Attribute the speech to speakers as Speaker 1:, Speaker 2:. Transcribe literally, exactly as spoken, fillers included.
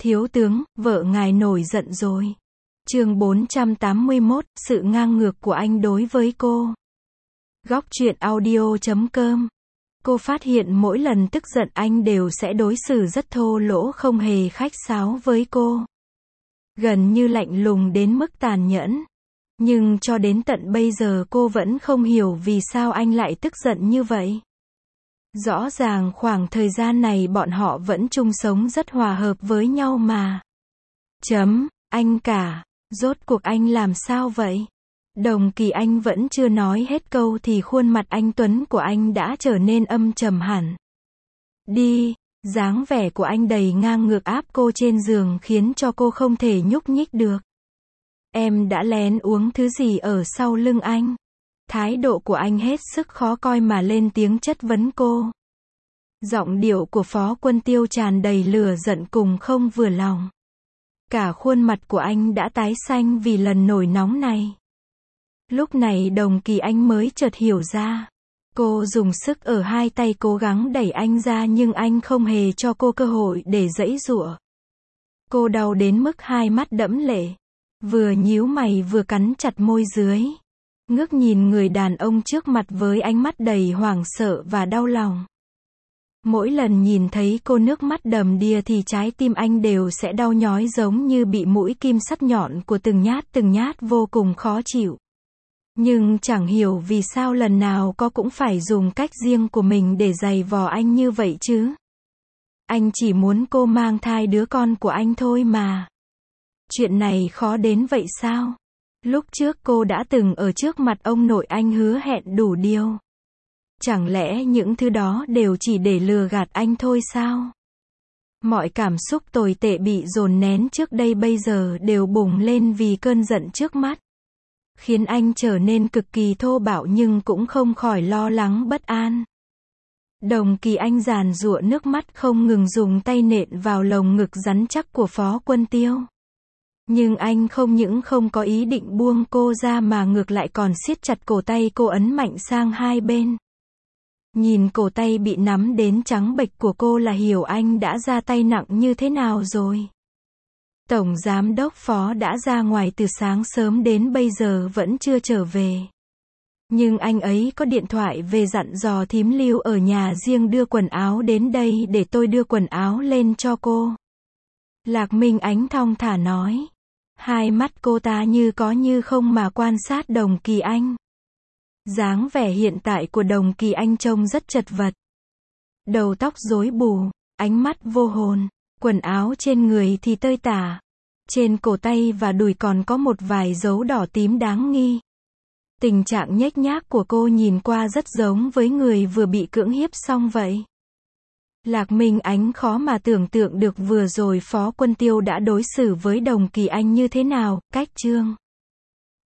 Speaker 1: Thiếu tướng, vợ ngài nổi giận rồi. Chương bốn trăm tám mươi mốt, sự ngang ngược của anh đối với cô. Góc truyện audio chấm com. Cô phát hiện mỗi lần tức giận anh đều sẽ đối xử rất thô lỗ, không hề khách sáo với cô. Gần như lạnh lùng đến mức tàn nhẫn. Nhưng cho đến tận bây giờ cô vẫn không hiểu vì sao anh lại tức giận như vậy. Rõ ràng khoảng thời gian này bọn họ vẫn chung sống rất hòa hợp với nhau mà. Chấm, anh cả, rốt cuộc anh làm sao vậy? Đồng Kỳ Anh vẫn chưa nói hết câu thì khuôn mặt anh tuấn của anh đã trở nên âm trầm hẳn. Đi, dáng vẻ của anh đầy ngang ngược áp cô trên giường khiến cho cô không thể nhúc nhích được. Em đã lén uống thứ gì ở sau lưng anh? Thái độ của anh hết sức khó coi mà lên tiếng chất vấn cô. Giọng điệu của Phó Quân Tiêu tràn đầy lửa giận cùng không vừa lòng. Cả khuôn mặt của anh đã tái xanh vì lần nổi nóng này. Lúc này Đồng Kỳ Anh mới chợt hiểu ra. Cô dùng sức ở hai tay cố gắng đẩy anh ra nhưng anh không hề cho cô cơ hội để giãy giụa. Cô đau đến mức hai mắt đẫm lệ. Vừa nhíu mày vừa cắn chặt môi dưới. Ngước nhìn người đàn ông trước mặt với ánh mắt đầy hoảng sợ và đau lòng. Mỗi lần nhìn thấy cô nước mắt đầm đìa thì trái tim anh đều sẽ đau nhói giống như bị mũi kim sắc nhọn của từng nhát từng nhát vô cùng khó chịu. Nhưng chẳng hiểu vì sao lần nào cô cũng phải dùng cách riêng của mình để giày vò anh như vậy chứ. Anh chỉ muốn cô mang thai đứa con của anh thôi mà. Chuyện này khó đến vậy sao? Lúc trước cô đã từng ở trước mặt ông nội anh hứa hẹn đủ điều. Chẳng lẽ những thứ đó đều chỉ để lừa gạt anh thôi sao? Mọi cảm xúc tồi tệ bị dồn nén trước đây bây giờ đều bùng lên vì cơn giận trước mắt. Khiến anh trở nên cực kỳ thô bạo nhưng cũng không khỏi lo lắng bất an. Đồng Kỳ Anh giàn giụa nước mắt không ngừng dùng tay nện vào lồng ngực rắn chắc của Phó Quân Tiêu. Nhưng anh không những không có ý định buông cô ra mà ngược lại còn siết chặt cổ tay cô ấn mạnh sang hai bên. Nhìn cổ tay bị nắm đến trắng bệch của cô là hiểu anh đã ra tay nặng như thế nào rồi. Tổng Giám đốc Phó đã ra ngoài từ sáng sớm đến bây giờ vẫn chưa trở về. Nhưng anh ấy có điện thoại về dặn dò thím Lưu ở nhà riêng đưa quần áo đến đây để tôi đưa quần áo lên cho cô. Lạc Minh Ánh thong thả nói. Hai mắt cô ta như có như không mà quan sát Đồng Kỳ Anh. Dáng vẻ hiện tại của Đồng Kỳ Anh trông rất chật vật. Đầu tóc rối bù, ánh mắt vô hồn, quần áo trên người thì tơi tả. Trên cổ tay và đùi còn có một vài dấu đỏ tím đáng nghi. Tình trạng nhếch nhác của cô nhìn qua rất giống với người vừa bị cưỡng hiếp xong vậy. Lạc Minh Ánh khó mà tưởng tượng được vừa rồi Phó Quân Tiêu đã đối xử với Đồng Kỳ Anh như thế nào. Cách chương